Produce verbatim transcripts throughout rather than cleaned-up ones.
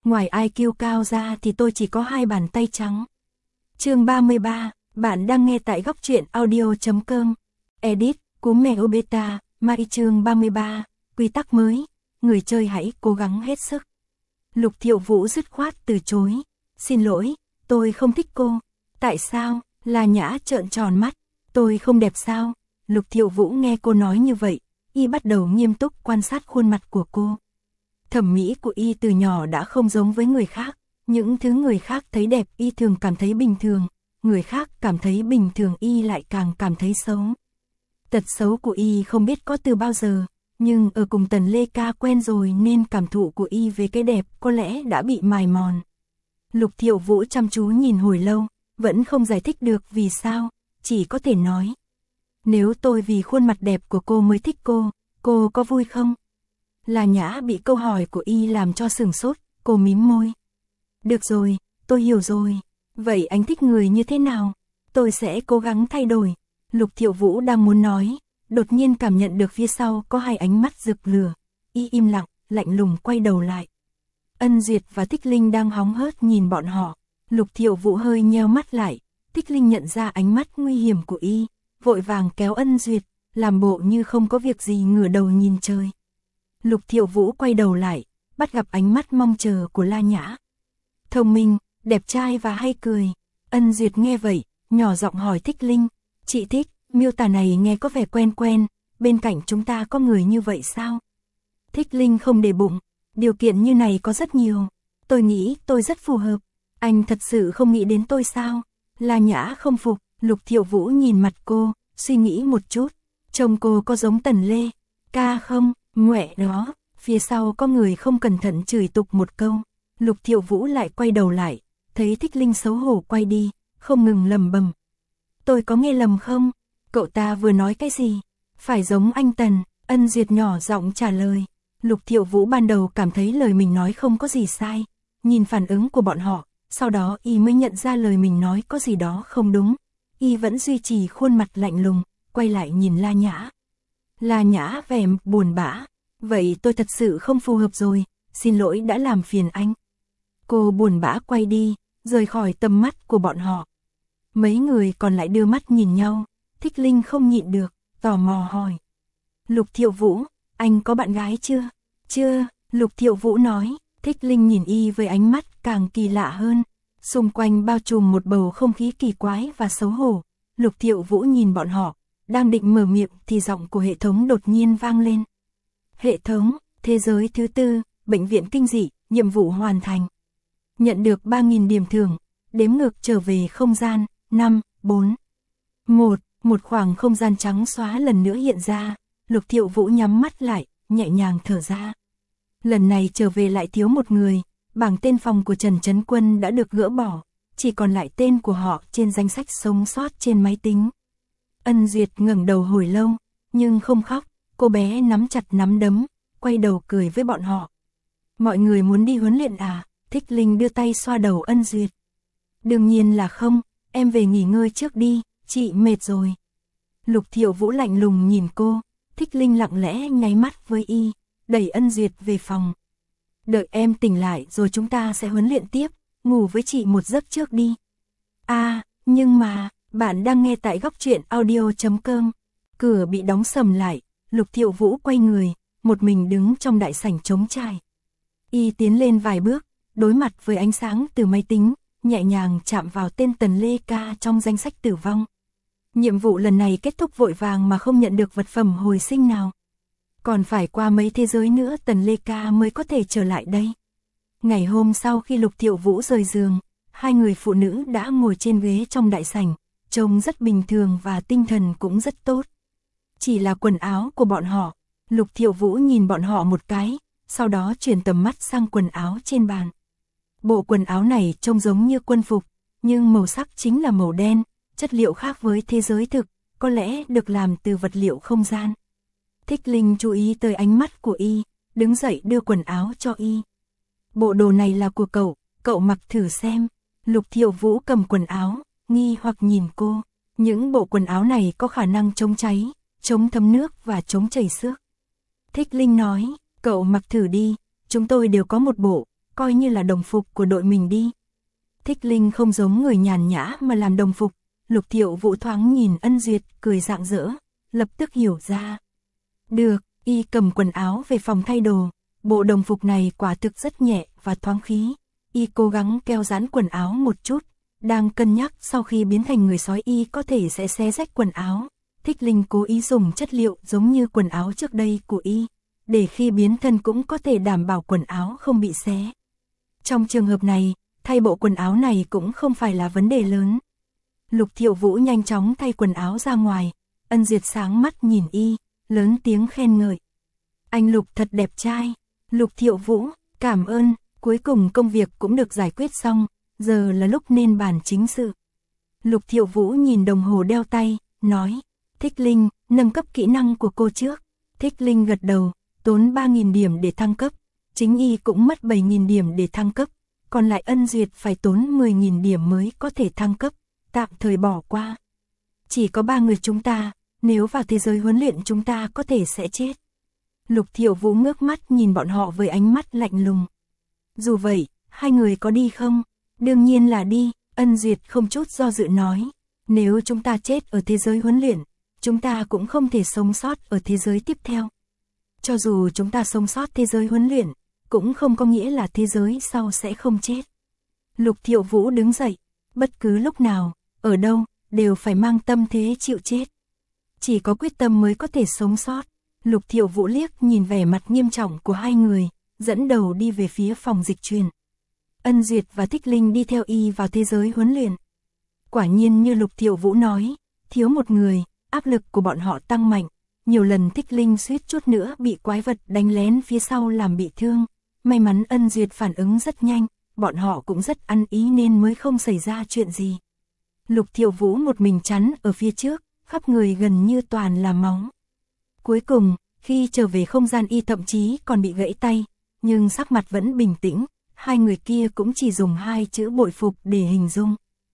ngoài i kiu cao ra thì tôi chỉ có hai bàn tay trắng. Chương ba mươi ba, bạn đang nghe tại góc truyện audio chấm com. Edit, cúm mèo beta, Mai chương ba mươi ba, quy tắc mới, người chơi hãy cố gắng hết sức. Lục Thiệu Vũ dứt khoát từ chối. Xin lỗi, tôi không thích cô. Tại sao? La Nhã trợn tròn mắt. Tôi không đẹp sao? Lục Thiệu Vũ nghe cô nói như vậy, y bắt đầu nghiêm túc quan sát khuôn mặt của cô. Thẩm mỹ của y từ nhỏ đã không giống với người khác. Những thứ người khác thấy đẹp y thường cảm thấy bình thường, người khác cảm thấy bình thường y lại càng cảm thấy xấu. Tật xấu của y không biết có từ bao giờ, nhưng ở cùng Tần Lê Ca quen rồi nên cảm thụ của y về cái đẹp có lẽ đã bị mài mòn. Lục Thiệu Vũ chăm chú nhìn hồi lâu, vẫn không giải thích được vì sao, chỉ có thể nói. Nếu tôi vì khuôn mặt đẹp của cô mới thích cô, cô có vui không? La Nhã bị câu hỏi của y làm cho sửng sốt, cô mím môi. Được rồi, tôi hiểu rồi. Vậy anh thích người như thế nào? Tôi sẽ cố gắng thay đổi. Lục Thiệu Vũ đang muốn nói, đột nhiên cảm nhận được phía sau có hai ánh mắt rực lửa. Y im lặng, lạnh lùng quay đầu lại. Ân Duyệt và Thích Linh đang hóng hớt nhìn bọn họ. Lục Thiệu Vũ hơi nheo mắt lại. Thích Linh nhận ra ánh mắt nguy hiểm của y, vội vàng kéo Ân Duyệt, làm bộ như không có việc gì ngửa đầu nhìn trời. Lục Thiệu Vũ quay đầu lại, bắt gặp ánh mắt mong chờ của La Nhã. Thông minh, đẹp trai và hay cười. Ân Duyệt nghe vậy, nhỏ giọng hỏi Thích Linh. Chị thích, miêu tả này nghe có vẻ quen quen, bên cạnh chúng ta có người như vậy sao? Thích Linh không để bụng, điều kiện như này có rất nhiều. Tôi nghĩ tôi rất phù hợp. Anh thật sự không nghĩ đến tôi sao? La Nhã không phục, Lục Thiệu Vũ nhìn mặt cô, suy nghĩ một chút. Trông cô có giống Tần Lê Ca không? Ngoẹ đó, phía sau có người không cẩn thận chửi tục một câu. Lục Thiệu Vũ lại quay đầu lại, thấy Thích Linh xấu hổ quay đi, không ngừng lầm bầm. Tôi có nghe lầm không? Cậu ta vừa nói cái gì? Phải giống anh Tần, Ân Duyệt nhỏ giọng trả lời. Lục Thiệu Vũ ban đầu cảm thấy lời mình nói không có gì sai, nhìn phản ứng của bọn họ, sau đó y mới nhận ra lời mình nói có gì đó không đúng. Y vẫn duy trì khuôn mặt lạnh lùng, quay lại nhìn La Nhã. La Nhã vẻ buồn bã. Vậy tôi thật sự không phù hợp rồi, xin lỗi đã làm phiền anh. Cô buồn bã quay đi, rời khỏi tầm mắt của bọn họ. Mấy người còn lại đưa mắt nhìn nhau, Thích Linh không nhịn được, tò mò hỏi. Lục Thiệu Vũ, anh có bạn gái chưa? Chưa, Lục Thiệu Vũ nói. Thích Linh nhìn y với ánh mắt càng kỳ lạ hơn. Xung quanh bao trùm một bầu không khí kỳ quái và xấu hổ. Lục Thiệu Vũ nhìn bọn họ, đang định mở miệng thì giọng của hệ thống đột nhiên vang lên. Hệ thống, thế giới thứ tư, bệnh viện kinh dị, nhiệm vụ hoàn thành. Nhận được ba nghìn điểm thưởng, đếm ngược trở về không gian, năm, bốn, một, một khoảng không gian trắng xóa lần nữa hiện ra. Lục Thiệu Vũ nhắm mắt lại, nhẹ nhàng thở ra. Lần này trở về lại thiếu một người, bảng tên phòng của Trần Trấn Quân đã được gỡ bỏ, chỉ còn lại tên của họ trên danh sách sống sót trên máy tính. Ân Duyệt ngẩng đầu hồi lâu, nhưng không khóc, cô bé nắm chặt nắm đấm, quay đầu cười với bọn họ. Mọi người muốn đi huấn luyện à? Thích Linh đưa tay xoa đầu Ân Duyệt. Đương nhiên là không, em về nghỉ ngơi trước đi, chị mệt rồi. Lục Thiệu Vũ lạnh lùng nhìn cô, Thích Linh lặng lẽ nháy mắt với y, đẩy Ân Duyệt về phòng. Đợi em tỉnh lại rồi chúng ta sẽ huấn luyện tiếp, ngủ với chị một giấc trước đi. À, nhưng mà, bạn đang nghe tại góc truyện audio chấm com. Cửa bị đóng sầm lại, Lục Thiệu Vũ quay người, một mình đứng trong đại sảnh trống trải. Y tiến lên vài bước, đối mặt với ánh sáng từ máy tính, nhẹ nhàng chạm vào tên Tần Lê Ca trong danh sách tử vong. Nhiệm vụ lần này kết thúc vội vàng mà không nhận được vật phẩm hồi sinh nào. Còn phải qua mấy thế giới nữa Tần Lê Ca mới có thể trở lại đây. Ngày hôm sau khi Lục Thiệu Vũ rời giường, hai người phụ nữ đã ngồi trên ghế trong đại sảnh, trông rất bình thường và tinh thần cũng rất tốt. Chỉ là quần áo của bọn họ, Lục Thiệu Vũ nhìn bọn họ một cái, sau đó chuyển tầm mắt sang quần áo trên bàn. Bộ quần áo này trông giống như quân phục, nhưng màu sắc chính là màu đen, chất liệu khác với thế giới thực, có lẽ được làm từ vật liệu không gian. Thích Linh chú ý tới ánh mắt của y, đứng dậy đưa quần áo cho y. Bộ đồ này là của cậu, cậu mặc thử xem. Lục Thiệu Vũ cầm quần áo, nghi hoặc nhìn cô. Những bộ quần áo này có khả năng chống cháy, chống thấm nước và chống chảy xước. Thích Linh nói, cậu mặc thử đi, chúng tôi đều có một bộ, coi như là đồng phục của đội mình đi. Thích Linh không giống người nhàn nhã mà làm đồng phục, Lục Thiệu Vũ thoáng nhìn Ân Duyệt cười rạng rỡ, lập tức hiểu ra. Được, y cầm quần áo về phòng thay đồ, bộ đồng phục này quả thực rất nhẹ và thoáng khí, y cố gắng kéo giãn quần áo một chút, đang cân nhắc sau khi biến thành người sói y có thể sẽ xé rách quần áo. Thích Linh cố ý dùng chất liệu giống như quần áo trước đây của y, để khi biến thân cũng có thể đảm bảo quần áo không bị xé. Trong trường hợp này, thay bộ quần áo này cũng không phải là vấn đề lớn. Lục Thiệu Vũ nhanh chóng thay quần áo ra ngoài, Ân Duyệt sáng mắt nhìn y, lớn tiếng khen ngợi. Anh Lục thật đẹp trai. Lục Thiệu Vũ, cảm ơn, cuối cùng công việc cũng được giải quyết xong, giờ là lúc nên bàn chính sự. Lục Thiệu Vũ nhìn đồng hồ đeo tay, nói, Thích Linh, nâng cấp kỹ năng của cô trước. Thích Linh gật đầu, tốn ba nghìn điểm để thăng cấp, chính y cũng mất bảy nghìn điểm để thăng cấp, còn lại Ân Duyệt phải tốn mười nghìn điểm mới có thể thăng cấp, tạm thời bỏ qua. Chỉ có ba người chúng ta, nếu vào thế giới huấn luyện chúng ta có thể sẽ chết. Lục Thiệu Vũ ngước mắt nhìn bọn họ với ánh mắt lạnh lùng. Dù vậy, hai người có đi không? Đương nhiên là đi, Ân Duyệt không chút do dự nói. Nếu chúng ta chết ở thế giới huấn luyện, chúng ta cũng không thể sống sót ở thế giới tiếp theo. Cho dù chúng ta sống sót thế giới huấn luyện, cũng không có nghĩa là thế giới sau sẽ không chết. Lục Thiệu Vũ đứng dậy, bất cứ lúc nào, ở đâu, đều phải mang tâm thế chịu chết. Chỉ có quyết tâm mới có thể sống sót. Lục Thiệu Vũ liếc nhìn vẻ mặt nghiêm trọng của hai người, dẫn đầu đi về phía phòng dịch truyền. Ân Duyệt và Thích Linh đi theo y vào thế giới huấn luyện. Quả nhiên như Lục Thiệu Vũ nói, thiếu một người, áp lực của bọn họ tăng mạnh. Nhiều lần Thích Linh suýt chút nữa bị quái vật đánh lén phía sau làm bị thương. May mắn Ân Duyệt phản ứng rất nhanh, bọn họ cũng rất ăn ý nên mới không xảy ra chuyện gì. Lục Thiệu Vũ một mình chắn ở phía trước, khắp người gần như toàn là máu. Cuối cùng, khi trở về không gian y thậm chí còn bị gãy tay, nhưng sắc mặt vẫn bình tĩnh, hai người kia cũng chỉ dùng hai chữ bội phục để hình dung.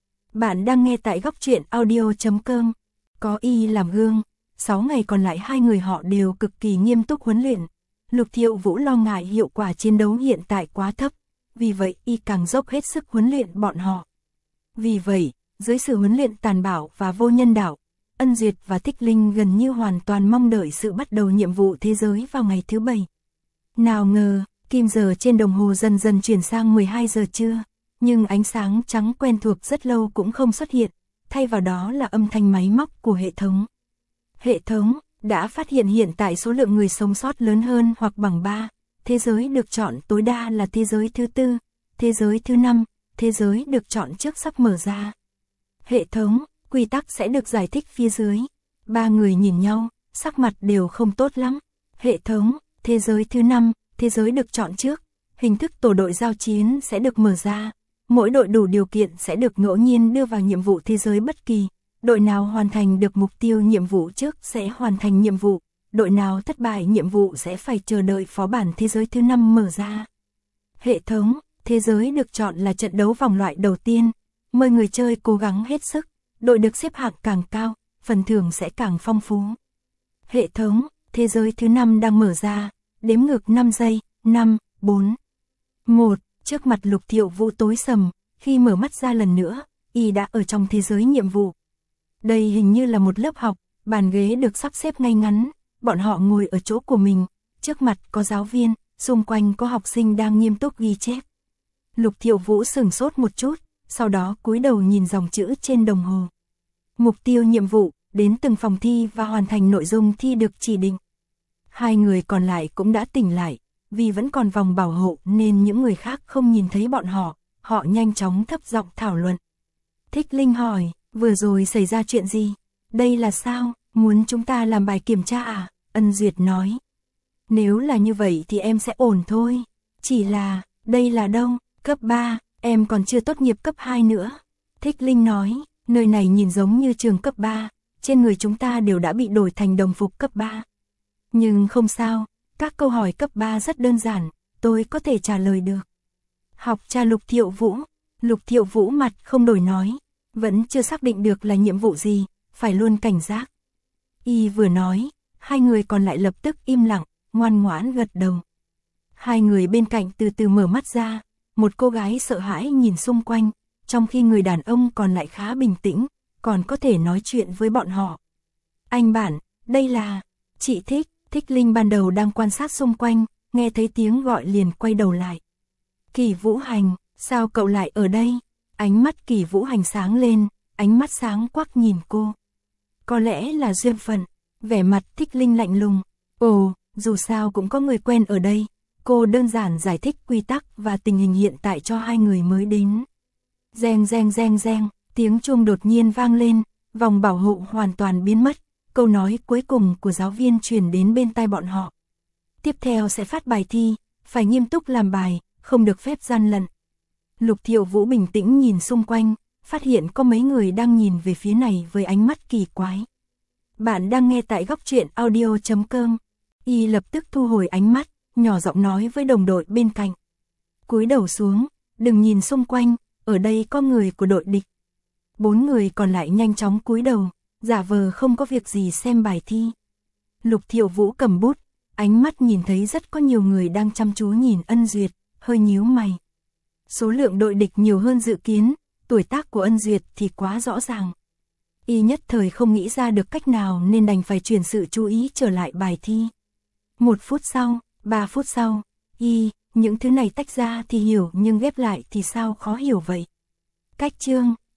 Bạn đang nghe tại góc truyện audio chấm com, có y làm gương, sáu ngày còn lại hai người họ đều cực kỳ nghiêm túc huấn luyện. Lục Thiệu Vũ lo ngại hiệu quả chiến đấu hiện tại quá thấp, vì vậy y càng dốc hết sức huấn luyện bọn họ. Vì vậy, dưới sự huấn luyện tàn bạo và vô nhân đạo, Ân Duyệt và Thích Linh gần như hoàn toàn mong đợi sự bắt đầu nhiệm vụ thế giới vào ngày thứ bảy. Nào ngờ, kim giờ trên đồng hồ dần dần chuyển sang mười hai giờ trưa, nhưng ánh sáng trắng quen thuộc rất lâu cũng không xuất hiện, thay vào đó là âm thanh máy móc của hệ thống. Hệ thống đã phát hiện hiện tại số lượng người sống sót lớn hơn hoặc bằng ba, thế giới được chọn tối đa là thế giới thứ tư, thế giới thứ năm, thế giới được chọn trước sắp mở ra. Hệ thống, quy tắc sẽ được giải thích phía dưới. Ba người nhìn nhau, sắc mặt đều không tốt lắm. Hệ thống, thế giới thứ năm, thế giới được chọn trước, hình thức tổ đội giao chiến sẽ được mở ra. Mỗi đội đủ điều kiện sẽ được ngẫu nhiên đưa vào nhiệm vụ thế giới bất kỳ. Đội nào hoàn thành được mục tiêu nhiệm vụ trước sẽ hoàn thành nhiệm vụ. Đội nào thất bại nhiệm vụ sẽ phải chờ đợi phó bản thế giới thứ năm mở ra. Hệ thống, thế giới được chọn là trận đấu vòng loại đầu tiên. Mời người chơi cố gắng hết sức. Đội được xếp hạng càng cao, phần thưởng sẽ càng phong phú. Hệ thống, thế giới thứ năm đang mở ra, đếm ngược năm giây, năm, bốn, một, trước mặt Lục Thiệu Vũ tối sầm, khi mở mắt ra lần nữa, y đã ở trong thế giới nhiệm vụ. Đây hình như là một lớp học, bàn ghế được sắp xếp ngay ngắn, bọn họ ngồi ở chỗ của mình, trước mặt có giáo viên, xung quanh có học sinh đang nghiêm túc ghi chép. Lục Thiệu Vũ sửng sốt một chút, sau đó cúi đầu nhìn dòng chữ trên đồng hồ. Mục tiêu nhiệm vụ, đến từng phòng thi và hoàn thành nội dung thi được chỉ định. Hai người còn lại cũng đã tỉnh lại, vì vẫn còn vòng bảo hộ nên những người khác không nhìn thấy bọn họ, họ nhanh chóng thấp giọng thảo luận. Thích Linh hỏi, vừa rồi xảy ra chuyện gì? Đây là sao? Muốn chúng ta làm bài kiểm tra à? Ân Duyệt nói. Nếu là như vậy thì em sẽ ổn thôi. Chỉ là, đây là đâu? Cấp ba, em còn chưa tốt nghiệp cấp hai nữa. Thích Linh nói, nơi này nhìn giống như trường cấp ba, trên người chúng ta đều đã bị đổi thành đồng phục cấp ba. Nhưng không sao, các câu hỏi cấp ba rất đơn giản, tôi có thể trả lời được. Học tra Lục Thiệu Vũ. Lục Thiệu Vũ mặt không đổi nói, vẫn chưa xác định được là nhiệm vụ gì, phải luôn cảnh giác. Y vừa nói, hai người còn lại lập tức im lặng, ngoan ngoãn gật đầu. Hai người bên cạnh từ từ mở mắt ra, một cô gái sợ hãi nhìn xung quanh, trong khi người đàn ông còn lại khá bình tĩnh, còn có thể nói chuyện với bọn họ. Anh Bản, đây là... Chị Thích, Thích Linh ban đầu đang quan sát xung quanh, nghe thấy tiếng gọi liền quay đầu lại. Kỳ Vũ Hành, sao cậu lại ở đây? Ánh mắt Kỳ Vũ Hành sáng lên, ánh mắt sáng quắc nhìn cô. Có lẽ là duyên phận, vẻ mặt Thích Linh lạnh lùng. Ồ, dù sao cũng có người quen ở đây. Cô đơn giản giải thích quy tắc và tình hình hiện tại cho hai người mới đến. Reng reng reng reng, tiếng chuông đột nhiên vang lên, vòng bảo hộ hoàn toàn biến mất. Câu nói cuối cùng của giáo viên truyền đến bên tai bọn họ. Tiếp theo sẽ phát bài thi, phải nghiêm túc làm bài, không được phép gian lận. Lục Thiệu Vũ bình tĩnh nhìn xung quanh, phát hiện có mấy người đang nhìn về phía này với ánh mắt kỳ quái. Bạn đang nghe tại góc truyện audio chấm com. Y lập tức thu hồi ánh mắt, nhỏ giọng nói với đồng đội bên cạnh. Cúi đầu xuống, đừng nhìn xung quanh, ở đây có người của đội địch. Bốn người còn lại nhanh chóng cúi đầu, giả vờ không có việc gì xem bài thi. Lục Thiệu Vũ cầm bút, ánh mắt nhìn thấy rất có nhiều người đang chăm chú nhìn Ân Duyệt, hơi nhíu mày. Số lượng đội địch nhiều hơn dự kiến, tuổi tác của Ân Duyệt thì quá rõ ràng. Y nhất thời không nghĩ ra được cách nào nên đành phải chuyển sự chú ý trở lại bài thi. Một phút sau, ba phút sau, Y, những thứ này tách ra thì hiểu nhưng ghép lại thì sao khó hiểu vậy. Cách chương